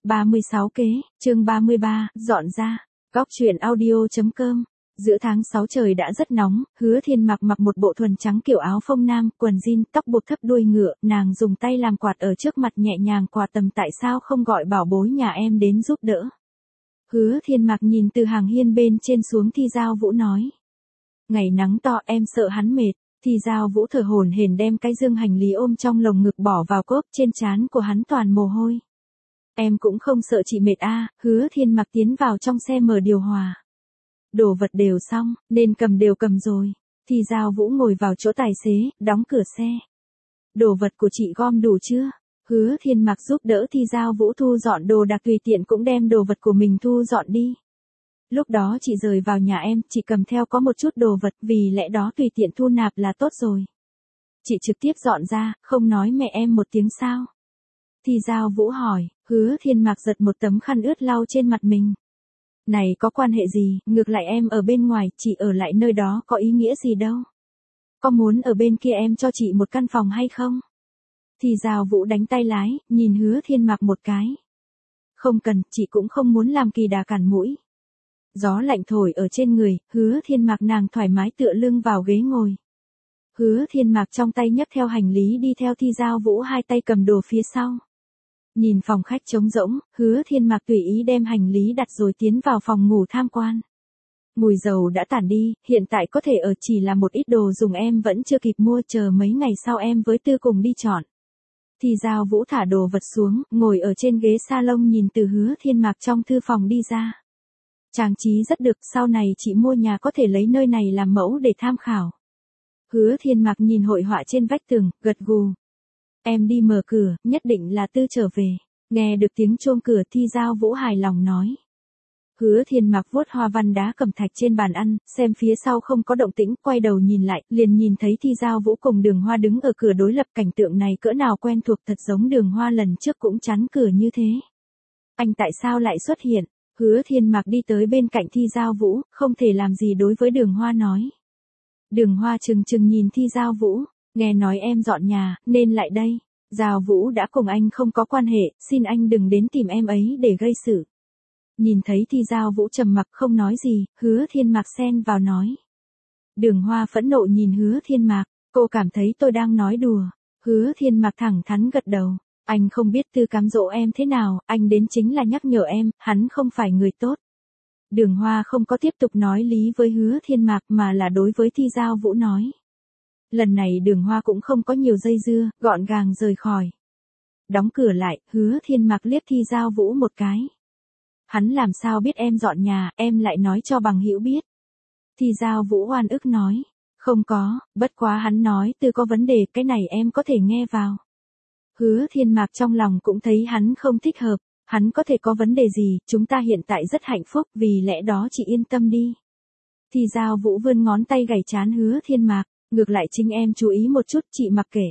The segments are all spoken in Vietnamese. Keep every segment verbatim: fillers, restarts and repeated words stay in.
ba mươi sáu kế, chương ba mươi ba, dọn ra. Góc truyện audio chấm com. Giữa tháng sáu trời đã rất nóng, Hứa Thiên mặc mặc một bộ thuần trắng kiểu áo phông nam, quần jean, tóc buộc thấp đuôi ngựa, nàng dùng tay làm quạt ở trước mặt nhẹ nhàng quạt tầm tại sao không gọi bảo bối nhà em đến giúp đỡ. Hứa Thiên mặc nhìn từ hàng hiên bên trên xuống Thi Giao Vũ nói. Ngày nắng to em sợ hắn mệt. Thi Giao Vũ thở hổn hển đem cái dương hành lý ôm trong lồng ngực bỏ vào cốp, trên trán của hắn toàn mồ hôi. Em cũng không sợ chị mệt a. À, Hứa Thiên mặc tiến vào trong xe mở điều hòa. Đồ vật đều xong, nên cầm đều cầm rồi. Thi Giao Vũ ngồi vào chỗ tài xế, đóng cửa xe. Đồ vật của chị gom đủ chưa? Hứa Thiên mặc giúp đỡ Thi Giao Vũ thu dọn đồ đạc, tùy tiện cũng đem đồ vật của mình thu dọn đi. Lúc đó chị rời vào nhà em, chị cầm theo có một chút đồ vật, vì lẽ đó tùy tiện thu nạp là tốt rồi. Chị trực tiếp dọn ra, không nói mẹ em một tiếng sao? Thi Giao Vũ hỏi. Hứa Thiên mặc giật một tấm khăn ướt lau trên mặt mình. Này có quan hệ gì, ngược lại em ở bên ngoài, chị ở lại nơi đó có ý nghĩa gì đâu. Có muốn ở bên kia em cho chị một căn phòng hay không? Thi Giao Vũ đánh tay lái, nhìn Hứa Thiên mặc một cái. Không cần, chị cũng không muốn làm kỳ đà cản mũi. Gió lạnh thổi ở trên người, Hứa Thiên mặc nàng thoải mái tựa lưng vào ghế ngồi. Hứa Thiên mặc trong tay nhấc theo hành lý đi theo Thi Giao Vũ hai tay cầm đồ phía sau. Nhìn phòng khách trống rỗng, Hứa Thiên mặc tùy ý đem hành lý đặt rồi tiến vào phòng ngủ tham quan. Mùi dầu đã tản đi, hiện tại có thể ở, chỉ là một ít đồ dùng em vẫn chưa kịp mua, chờ mấy ngày sau em với Tư cùng đi chọn. Thì Giao Vũ thả đồ vật xuống, ngồi ở trên ghế salon nhìn từ Hứa Thiên mặc trong thư phòng đi ra. Trang trí rất được, sau này chị mua nhà có thể lấy nơi này làm mẫu để tham khảo. Hứa Thiên mặc nhìn hội họa trên vách tường, gật gù. Em đi mở cửa, nhất định là Tư trở về. Nghe được tiếng chuông cửa, Thi Giao Vũ hài lòng nói. Hứa Thiên mặc vuốt hoa văn đá cẩm thạch trên bàn ăn, xem phía sau không có động tĩnh, quay đầu nhìn lại, liền nhìn thấy Thi Giao Vũ cùng Đường Hoa đứng ở cửa đối lập, cảnh tượng này cỡ nào quen thuộc, thật giống Đường Hoa lần trước cũng chắn cửa như thế. Anh tại sao lại xuất hiện? Hứa Thiên mặc đi tới bên cạnh Thi Giao Vũ, không thể làm gì đối với Đường Hoa nói. Đường Hoa chừng chừng nhìn Thi Giao Vũ, nghe nói em dọn nhà, nên lại đây. Giao Vũ đã cùng anh không có quan hệ, xin anh đừng đến tìm em ấy để gây sự. Nhìn thấy Thi Giao Vũ trầm mặc không nói gì, Hứa Thiên mặc xen vào nói. Đường Hoa phẫn nộ nhìn Hứa Thiên mặc, cô cảm thấy tôi đang nói đùa. Hứa Thiên mặc thẳng thắn gật đầu. Anh không biết Tư cám dỗ em thế nào, anh đến chính là nhắc nhở em, hắn không phải người tốt. Đường Hoa không có tiếp tục nói lý với Hứa Thiên mặc mà là đối với Thi Giao Vũ nói. Lần này Đường Hoa cũng không có nhiều dây dưa, gọn gàng rời khỏi. Đóng cửa lại, Hứa Thiên mặc liếc Thi Giao Vũ một cái. Hắn làm sao biết em dọn nhà, em lại nói cho bằng hữu biết. Thi Giao Vũ oan ức nói. Không có, bất quá hắn nói Tư có vấn đề, cái này em có thể nghe vào. Hứa Thiên mặc trong lòng cũng thấy hắn không thích hợp. Hắn có thể có vấn đề gì, chúng ta hiện tại rất hạnh phúc, vì lẽ đó chị yên tâm đi. Thi Giao Vũ vươn ngón tay gảy trán Hứa Thiên mặc. Ngược lại chính em chú ý một chút, chị mặc kệ.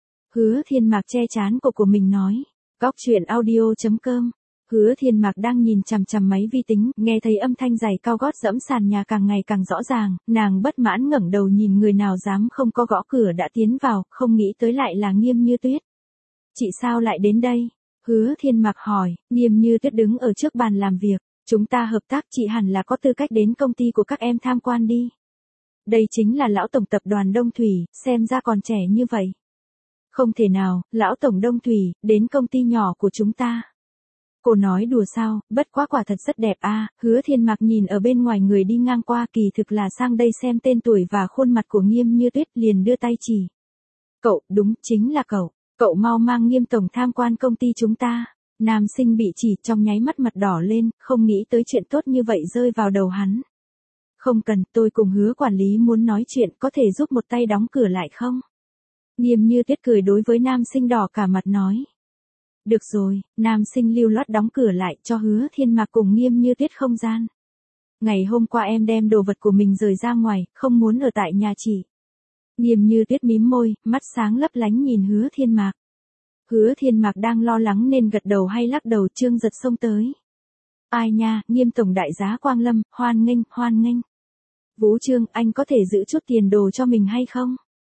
Hứa Thiên mặc che trán cổ của mình nói. Góc truyện audio chấm com. Hứa Thiên mặc đang nhìn chằm chằm máy vi tính, nghe thấy âm thanh giày cao gót dẫm sàn nhà càng ngày càng rõ ràng, nàng bất mãn ngẩng đầu nhìn người nào dám không có gõ cửa đã tiến vào, không nghĩ tới lại là Nghiêm Như Tuyết. Chị sao lại đến đây? Hứa Thiên mặc hỏi. Nghiêm Như Tuyết đứng ở trước bàn làm việc. Chúng ta hợp tác, chị hẳn là có tư cách đến công ty của các em tham quan đi. Đây chính là lão tổng tập đoàn Đông Thủy, xem ra còn trẻ như vậy. Không thể nào, lão tổng Đông Thủy, đến công ty nhỏ của chúng ta. Cô nói đùa sao, bất quá quả thật rất đẹp a. À, Hứa Thiên mặc nhìn ở bên ngoài người đi ngang qua, kỳ thực là sang đây xem tên tuổi và khuôn mặt của Nghiêm Như Tuyết, liền đưa tay chỉ. Cậu, đúng, chính là cậu. Cậu mau mang Nghiêm tổng tham quan công ty chúng ta. Nam sinh bị chỉ trong nháy mắt mặt đỏ lên, không nghĩ tới chuyện tốt như vậy rơi vào đầu hắn. Không cần, tôi cùng Hứa quản lý muốn nói chuyện, có thể giúp một tay đóng cửa lại không? Nghiêm Như Tuyết cười đối với nam sinh đỏ cả mặt nói. Được rồi, nam sinh lưu loát đóng cửa lại cho Hứa Thiên mặc cùng Nghiêm Như Tuyết không gian. Ngày hôm qua em đem đồ vật của mình rời ra ngoài, không muốn ở tại nhà chị. Nghiêm Như Tuyết mím môi, mắt sáng lấp lánh nhìn Hứa Thiên mặc. Hứa Thiên mặc đang lo lắng nên gật đầu hay lắc đầu, Trương Giật xông tới. Ai nha, Nghiêm tổng đại giá Quang Lâm, hoan nghênh, hoan nghênh. Vũ Trương, anh có thể giữ chút tiền đồ cho mình hay không?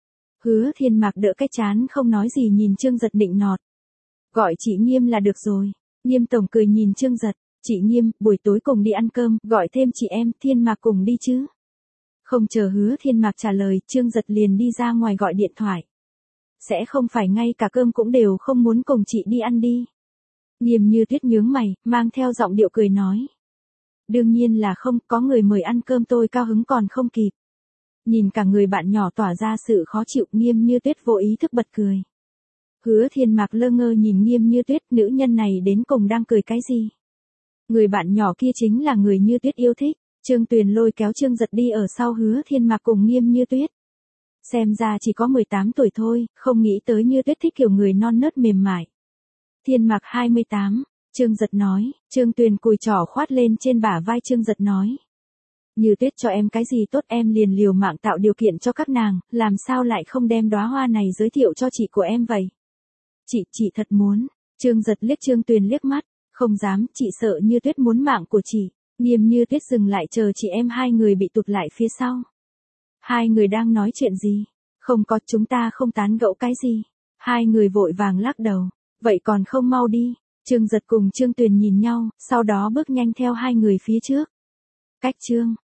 Hứa Thiên mặc đỡ cái chán không nói gì nhìn Trương Giật nịnh nọt. Gọi chị Nghiêm là được rồi. Nghiêm tổng cười nhìn Trương Giật, chị Nghiêm, buổi tối cùng đi ăn cơm, gọi thêm chị em, Thiên Mạc cùng đi chứ. Không chờ Hứa Thiên Mạc trả lời, Trương Giật liền đi ra ngoài gọi điện thoại. Sẽ không phải ngay cả cơm cũng đều không muốn cùng chị đi ăn đi. Nghiêm Như Tuyết nhướng mày, mang theo giọng điệu cười nói. Đương nhiên là không, có người mời ăn cơm tôi cao hứng còn không kịp. Nhìn cả người bạn nhỏ tỏa ra sự khó chịu, Nghiêm Như Tuyết vô ý thức bật cười. Hứa Thiên Mạc lơ ngơ nhìn Nghiêm Như Tuyết, nữ nhân này đến cùng đang cười cái gì? Người bạn nhỏ kia chính là người Như Tuyết yêu thích. Trương Tuyền lôi kéo Trương Giật đi ở sau Hứa Thiên Mạc cùng Nghiêm Như Tuyết. Xem ra chỉ có mười tám tuổi thôi, không nghĩ tới Như Tuyết thích kiểu người non nớt mềm mại. Thiên Mạc hai mươi tám, Trương Giật nói, Trương Tuyền cùi trỏ khoát lên trên bả vai Trương Giật nói. Như Tuyết cho em cái gì tốt em liền liều mạng tạo điều kiện cho các nàng, làm sao lại không đem đóa hoa này giới thiệu cho chị của em vậy? Chị, chị thật muốn. Trương Giật liếc Trương Tuyền liếc mắt, không dám, chị sợ Như Tuyết muốn mạng của chị. Nghiêm Như Tuyết dừng lại chờ chị em hai người bị tụt lại phía sau. Hai người đang nói chuyện gì? Không có, chúng ta không tán gẫu cái gì. Hai người vội vàng lắc đầu. Vậy còn không mau đi. Trương Giật cùng Trương Tuyền nhìn nhau, sau đó bước nhanh theo hai người phía trước. Cách Trương